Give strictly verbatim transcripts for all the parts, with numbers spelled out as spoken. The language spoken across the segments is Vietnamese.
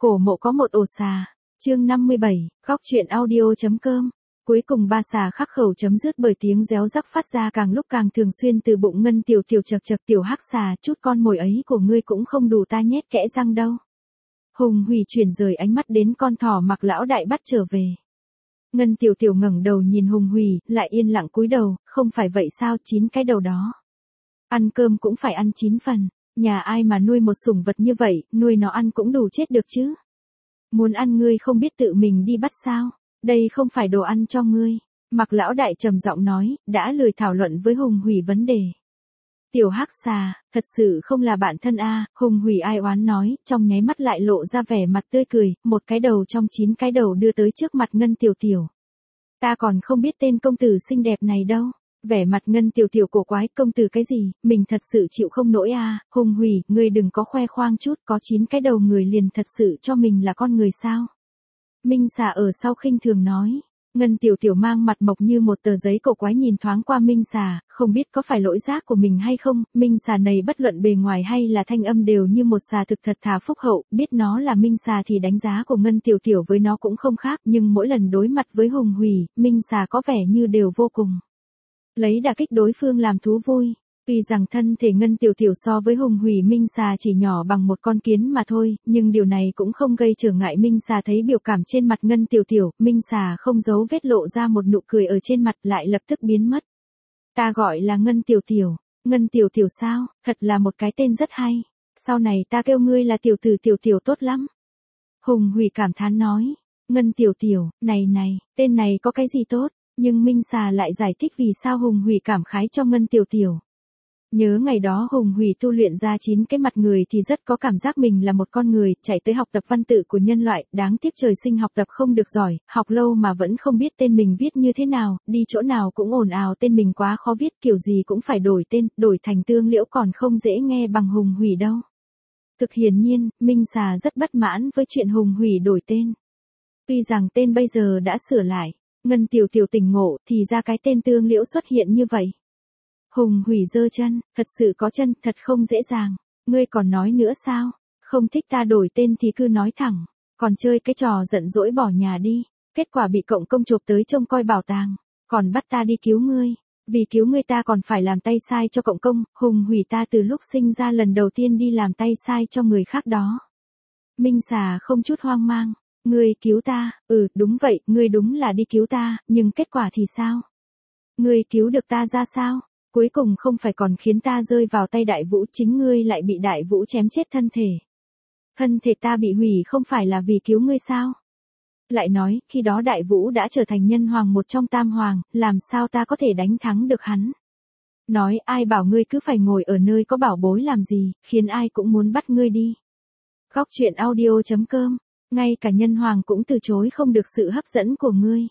Cổ mộ có một ổ xà. Chương năm mươi bảy, góc truyện audio.com. Cuối cùng ba xà khắc khẩu chấm dứt bởi tiếng réo rắc phát ra càng lúc càng thường xuyên từ bụng Ngân Tiểu Tiểu. Chật chật tiểu hắc xà, chút con mồi ấy của ngươi cũng không đủ ta nhét kẽ răng đâu. Hùng Hủy chuyển rời ánh mắt đến con thỏ Mặc lão đại bắt trở về. Ngân Tiểu Tiểu ngẩng đầu nhìn Hùng Hủy, lại yên lặng cúi đầu, không phải vậy sao, chín cái đầu đó. Ăn cơm cũng phải ăn chín phần, nhà ai mà nuôi một sủng vật như vậy, nuôi nó ăn cũng đủ chết được chứ. Muốn ăn ngươi không biết tự mình đi bắt sao, đây không phải đồ ăn cho ngươi. Mặc lão đại trầm giọng nói, đã lười thảo luận với Hùng Hủy vấn đề. Tiểu hắc xà, thật sự không là bạn thân a à, Hùng Hủy ai oán nói, trong nháy mắt lại lộ ra vẻ mặt tươi cười, một cái đầu trong chín cái đầu đưa tới trước mặt Ngân Tiểu Tiểu. Ta còn không biết tên công tử xinh đẹp này đâu. Vẻ mặt Ngân Tiểu Tiểu cổ quái, công tử cái gì, mình thật sự chịu không nổi a à. Hùng Hủy, ngươi đừng có khoe khoang chút, có chín cái đầu người liền thật sự cho mình là con người sao. Minh xà ở sau khinh thường nói. Ngân Tiểu Tiểu mang mặt mộc như một tờ giấy cổ quái nhìn thoáng qua Minh xà, không biết có phải lỗi giác của mình hay không. Minh xà này bất luận bề ngoài hay là thanh âm đều như một xà thực thật thà phúc hậu, biết nó là Minh xà thì đánh giá của Ngân Tiểu Tiểu với nó cũng không khác, nhưng mỗi lần đối mặt với Hùng Hủy, Minh xà có vẻ như đều vô cùng lấy đả kích đối phương làm thú vui. Tuy rằng thân thể Ngân Tiểu Tiểu so với Hùng Hủy Minh xà chỉ nhỏ bằng một con kiến mà thôi, nhưng điều này cũng không gây trở ngại Minh xà thấy biểu cảm trên mặt Ngân Tiểu Tiểu, Minh xà không giấu vết lộ ra một nụ cười ở trên mặt lại lập tức biến mất. Ta gọi là Ngân Tiểu Tiểu. Ngân Tiểu Tiểu sao, thật là một cái tên rất hay. Sau này ta kêu ngươi là Tiểu Tử Tiểu Tiểu tốt lắm. Hùng Hủy cảm thán nói. Ngân Tiểu Tiểu, này này, tên này có cái gì tốt, nhưng Minh xà lại giải thích vì sao Hùng Hủy cảm khái cho Ngân Tiểu Tiểu. Nhớ ngày đó Hùng Hủy tu luyện ra chín cái mặt người thì rất có cảm giác mình là một con người, chạy tới học tập văn tự của nhân loại, đáng tiếc trời sinh học tập không được giỏi, học lâu mà vẫn không biết tên mình viết như thế nào, đi chỗ nào cũng ồn ào tên mình quá khó viết, kiểu gì cũng phải đổi tên, đổi thành Tương Liễu còn không dễ nghe bằng Hùng Hủy đâu. Thực hiển nhiên, Minh xà rất bất mãn với chuyện Hùng Hủy đổi tên. Tuy rằng tên bây giờ đã sửa lại, Ngân Tiểu Tiểu tỉnh ngộ thì ra cái tên Tương Liễu xuất hiện như vậy. Hùng Hủy giơ chân, thật sự có chân, thật không dễ dàng. Ngươi còn nói nữa sao? Không thích ta đổi tên thì cứ nói thẳng. Còn chơi cái trò giận dỗi bỏ nhà đi. Kết quả bị cộng công chộp tới trông coi bảo tàng. Còn bắt ta đi cứu ngươi. Vì cứu ngươi ta còn phải làm tay sai cho cộng công. Hùng Hủy ta từ lúc sinh ra lần đầu tiên đi làm tay sai cho người khác đó. Minh xà không chút hoang mang. Ngươi cứu ta, ừ đúng vậy, ngươi đúng là đi cứu ta, nhưng kết quả thì sao? Ngươi cứu được ta ra sao? Cuối cùng không phải còn khiến ta rơi vào tay Đại Vũ, chính ngươi lại bị Đại Vũ chém chết thân thể. Thân thể ta bị hủy không phải là vì cứu ngươi sao? Lại nói, khi đó Đại Vũ đã trở thành nhân hoàng một trong tam hoàng, làm sao ta có thể đánh thắng được hắn? Nói ai bảo ngươi cứ phải ngồi ở nơi có bảo bối làm gì, khiến ai cũng muốn bắt ngươi đi. Góc truyện audio.com, ngay cả nhân hoàng cũng từ chối không được sự hấp dẫn của ngươi.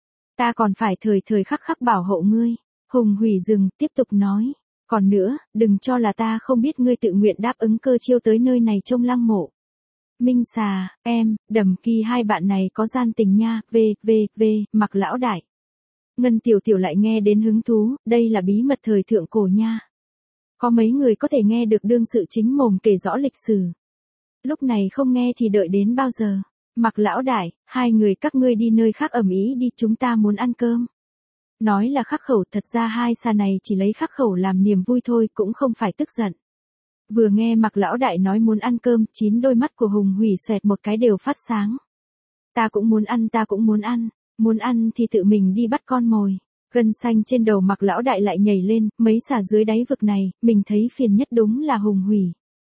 Ta còn phải thời thời khắc khắc bảo hộ ngươi. Hùng Hủy dừng, tiếp tục nói. Còn nữa, đừng cho là ta không biết ngươi tự nguyện đáp ứng cơ chiêu tới nơi này trông lăng mộ. Minh xà, em, Đầm Kỳ hai bạn này có gian tình nha, v, v, v, Mặc lão đại. Ngân Tiểu Tiểu lại nghe đến hứng thú, đây là bí mật thời thượng cổ nha. Có mấy người có thể nghe được đương sự chính mồm kể rõ lịch sử. Lúc này không nghe thì đợi đến bao giờ. Mặc lão đại, hai người các ngươi đi nơi khác ầm ĩ đi, chúng ta muốn ăn cơm. Nói là khắc khẩu, thật ra hai xà này chỉ lấy khắc khẩu làm niềm vui thôi, cũng không phải tức giận. Vừa nghe Mặc lão đại nói muốn ăn cơm, chín đôi mắt của Hùng Hủy xoẹt một cái đều phát sáng. Ta cũng muốn ăn, ta cũng muốn ăn, muốn ăn thì tự mình đi bắt con mồi. Gân xanh trên đầu Mặc lão đại lại nhảy lên, mấy xà dưới đáy vực này, mình thấy phiền nhất đúng là Hùng Hủy.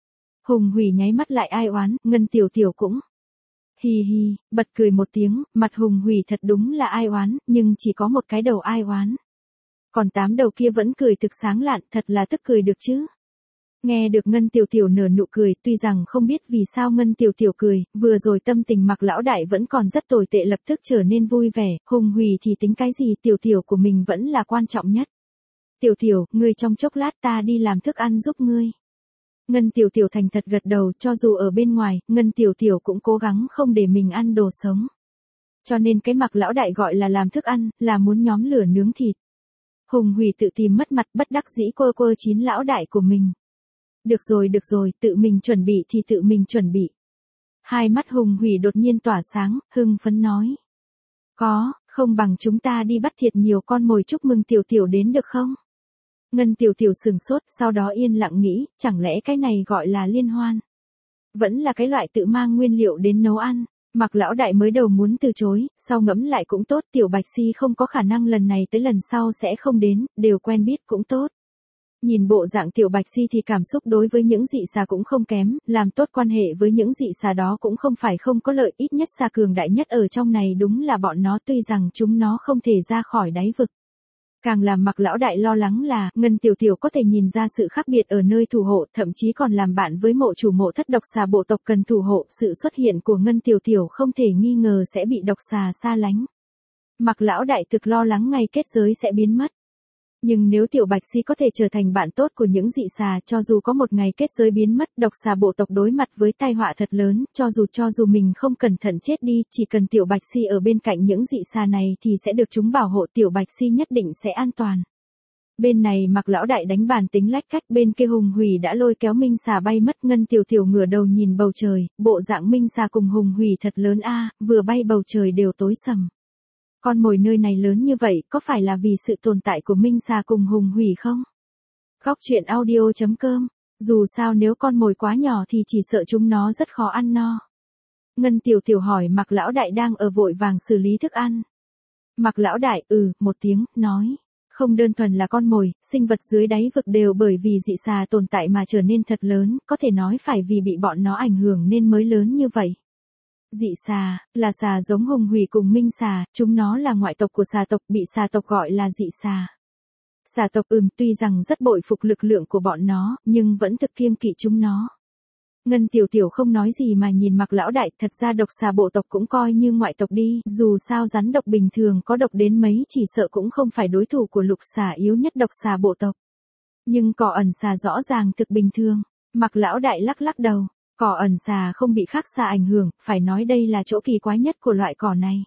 Hùng Hủy nháy mắt lại ai oán, Ngân Tiểu Tiểu cũng hi hi, bật cười một tiếng, mặt Hùng Hủy thật đúng là ai oán, nhưng chỉ có một cái đầu ai oán. Còn tám đầu kia vẫn cười thực sáng lạn, thật là tức cười được chứ. Nghe được Ngân Tiểu Tiểu nở nụ cười, tuy rằng không biết vì sao Ngân Tiểu Tiểu cười, vừa rồi tâm tình Mặc lão đại vẫn còn rất tồi tệ lập tức trở nên vui vẻ, Hùng Hủy thì tính cái gì, Tiểu Tiểu của mình vẫn là quan trọng nhất. Tiểu Tiểu, ngươi trong chốc lát ta đi làm thức ăn giúp ngươi. Ngân Tiểu Tiểu thành thật gật đầu, cho dù ở bên ngoài, Ngân Tiểu Tiểu cũng cố gắng không để mình ăn đồ sống. Cho nên cái Mặc lão đại gọi là làm thức ăn, là muốn nhóm lửa nướng thịt. Hùng Hủy tự tìm mất mặt bất đắc dĩ quơ quơ chín lão đại của mình. Được rồi được rồi, tự mình chuẩn bị thì tự mình chuẩn bị. Hai mắt Hùng Hủy đột nhiên tỏa sáng, hưng phấn nói. Có, không bằng chúng ta đi bắt thiệt nhiều con mồi chúc mừng tiểu tiểu đến được không? Ngân tiểu tiểu sừng sốt, sau đó yên lặng nghĩ, chẳng lẽ cái này gọi là liên hoan? Vẫn là cái loại tự mang nguyên liệu đến nấu ăn. Mạc lão đại mới đầu muốn từ chối, sau ngẫm lại cũng tốt, tiểu Bạch Si không có khả năng lần này tới lần sau sẽ không đến, đều quen biết cũng tốt. Nhìn bộ dạng tiểu Bạch Si thì cảm xúc đối với những dị xà cũng không kém, làm tốt quan hệ với những dị xà đó cũng không phải không có lợi, ít nhất xà cường đại nhất ở trong này đúng là bọn nó, tuy rằng chúng nó không thể ra khỏi đáy vực. Càng làm Mạc lão đại lo lắng là, Ngân tiểu tiểu có thể nhìn ra sự khác biệt ở nơi thủ hộ, thậm chí còn làm bạn với mộ chủ mộ thất độc xà bộ tộc cần thủ hộ, sự xuất hiện của Ngân tiểu tiểu không thể nghi ngờ sẽ bị độc xà xa lánh. Mạc lão đại thực lo lắng ngày kết giới sẽ biến mất. Nhưng nếu tiểu Bạch Si có thể trở thành bạn tốt của những dị xà, cho dù có một ngày kết giới biến mất, độc xà bộ tộc đối mặt với tai họa thật lớn, cho dù cho dù mình không cẩn thận chết đi, chỉ cần tiểu Bạch Si ở bên cạnh những dị xà này thì sẽ được chúng bảo hộ, tiểu Bạch Si nhất định sẽ an toàn. Bên này Mạc lão đại đánh bàn tính lách cách, bên kia Hùng Hủy đã lôi kéo Minh xà bay mất. Ngân tiểu tiểu ngửa đầu nhìn bầu trời, bộ dạng Minh xà cùng Hùng Hủy thật lớn a, vừa bay bầu trời đều tối sầm. Con mồi nơi này lớn như vậy, có phải là vì sự tồn tại của Minh xà cùng Hùng Hủy không? Góc truyện audio chấm com. Dù sao nếu con mồi quá nhỏ thì chỉ sợ chúng nó rất khó ăn no. Ngân tiểu tiểu hỏi Mạc lão đại đang ở vội vàng xử lý thức ăn. Mạc lão đại ừ một tiếng, nói. Không đơn thuần là con mồi, sinh vật dưới đáy vực đều bởi vì dị xà tồn tại mà trở nên thật lớn, có thể nói phải vì bị bọn nó ảnh hưởng nên mới lớn như vậy. Dị xà, là xà giống Hùng Hủy cùng Minh xà, chúng nó là ngoại tộc của xà tộc, bị xà tộc gọi là dị xà. Xà tộc ừm tuy rằng rất bội phục lực lượng của bọn nó, nhưng vẫn thực kiêng kỵ chúng nó. Ngân tiểu tiểu không nói gì mà nhìn Mạc lão đại, thật ra độc xà bộ tộc cũng coi như ngoại tộc đi, dù sao rắn độc bình thường có độc đến mấy chỉ sợ cũng không phải đối thủ của lục xà yếu nhất độc xà bộ tộc. Nhưng cỏ ẩn xà rõ ràng thực bình thường. Mạc lão đại lắc lắc đầu. Cỏ ẩn xà không bị khác xà ảnh hưởng, phải nói đây là chỗ kỳ quái nhất của loại cỏ này.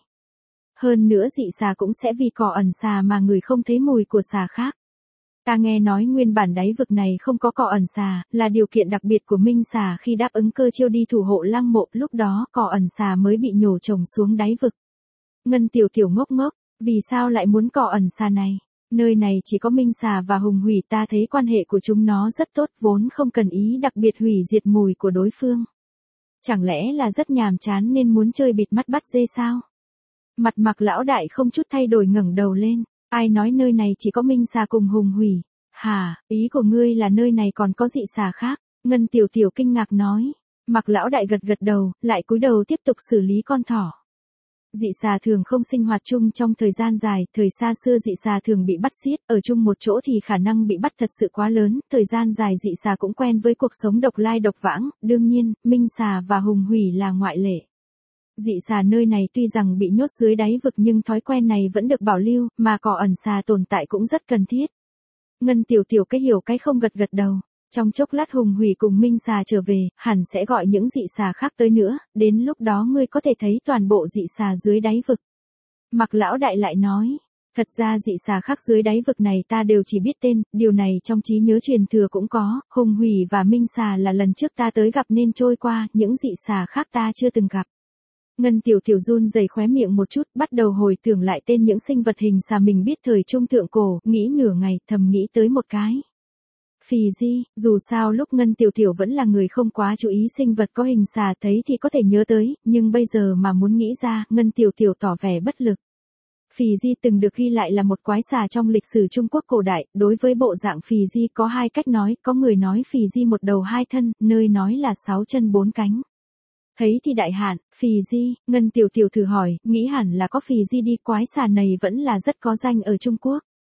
Hơn nữa dị xà cũng sẽ vì cỏ ẩn xà mà người không thấy mùi của xà khác. Ta nghe nói nguyên bản đáy vực này không có cỏ ẩn xà, là điều kiện đặc biệt của Minh xà khi đáp ứng cơ chiêu đi thủ hộ lăng mộ, lúc đó cỏ ẩn xà mới bị nhổ trồng xuống đáy vực. Ngân tiểu tiểu ngốc ngốc, vì sao lại muốn cỏ ẩn xà này? Nơi này chỉ có Minh xà và Hùng Hủy, ta thấy quan hệ của chúng nó rất tốt, vốn không cần ý đặc biệt hủy diệt mùi của đối phương. Chẳng lẽ là rất nhàm chán nên muốn chơi bịt mắt bắt dê sao? Mặt Mạc lão đại không chút thay đổi ngẩng đầu lên, ai nói nơi này chỉ có Minh xà cùng Hùng Hủy? Hả, ý của ngươi là nơi này còn có dị xà khác? Ngân tiểu tiểu kinh ngạc nói. Mạc lão đại gật gật đầu, lại cúi đầu tiếp tục xử lý con thỏ. Dị xà thường không sinh hoạt chung trong thời gian dài, thời xa xưa dị xà thường bị bắt xiết, ở chung một chỗ thì khả năng bị bắt thật sự quá lớn, thời gian dài dị xà cũng quen với cuộc sống độc lai độc vãng, đương nhiên, Minh xà và Hùng Hủy là ngoại lệ. Dị xà nơi này tuy rằng bị nhốt dưới đáy vực nhưng thói quen này vẫn được bảo lưu, mà cỏ ẩn xà tồn tại cũng rất cần thiết. Ngân tiểu tiểu cái hiểu cái không gật gật đầu. Trong chốc lát Hùng Hủy cùng Minh xà trở về, hẳn sẽ gọi những dị xà khác tới nữa, đến lúc đó ngươi có thể thấy toàn bộ dị xà dưới đáy vực. Mạc lão đại lại nói, thật ra dị xà khác dưới đáy vực này ta đều chỉ biết tên, điều này trong trí nhớ truyền thừa cũng có, Hùng Hủy và Minh xà là lần trước ta tới gặp nên trôi qua, những dị xà khác ta chưa từng gặp. Ngân tiểu tiểu run rẩy khóe miệng một chút, bắt đầu hồi tưởng lại tên những sinh vật hình xà mình biết thời trung thượng cổ, nghĩ nửa ngày, thầm nghĩ tới một cái. Phì di, dù sao lúc Ngân tiểu tiểu vẫn là người không quá chú ý sinh vật có hình xà, thấy thì có thể nhớ tới, nhưng bây giờ mà muốn nghĩ ra, Ngân tiểu tiểu tỏ vẻ bất lực. Phì di từng được ghi lại là một quái xà trong lịch sử Trung Quốc cổ đại, đối với bộ dạng phì di có hai cách nói, có người nói phì di một đầu hai thân, nơi nói là sáu chân bốn cánh. Thấy thì đại hạn, phì di, Ngân tiểu tiểu thử hỏi, nghĩ hẳn là có phì di đi, quái xà này vẫn là rất có danh ở Trung Quốc.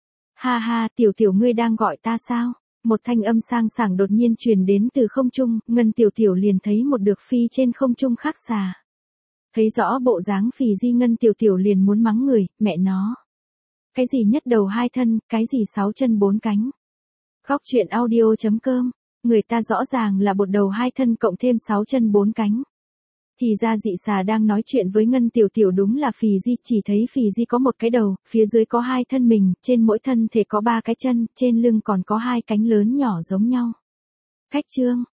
Ha ha, tiểu tiểu ngươi đang gọi ta sao? Một thanh âm sang sảng đột nhiên truyền đến từ không trung, Ngân tiểu tiểu liền thấy một được phi trên không trung khác xà. Thấy rõ bộ dáng phì di, Ngân tiểu tiểu liền muốn mắng người, mẹ nó. Cái gì nhất đầu hai thân, cái gì sáu chân bốn cánh. Góc truyện audio chấm com, người ta rõ ràng là một đầu hai thân cộng thêm sáu chân bốn cánh. Thì ra dị xà đang nói chuyện với Ngân tiểu tiểu đúng là phì di, chỉ thấy phì di có một cái đầu, phía dưới có hai thân mình, trên mỗi thân thể có ba cái chân, trên lưng còn có hai cánh lớn nhỏ giống nhau. Khách chương.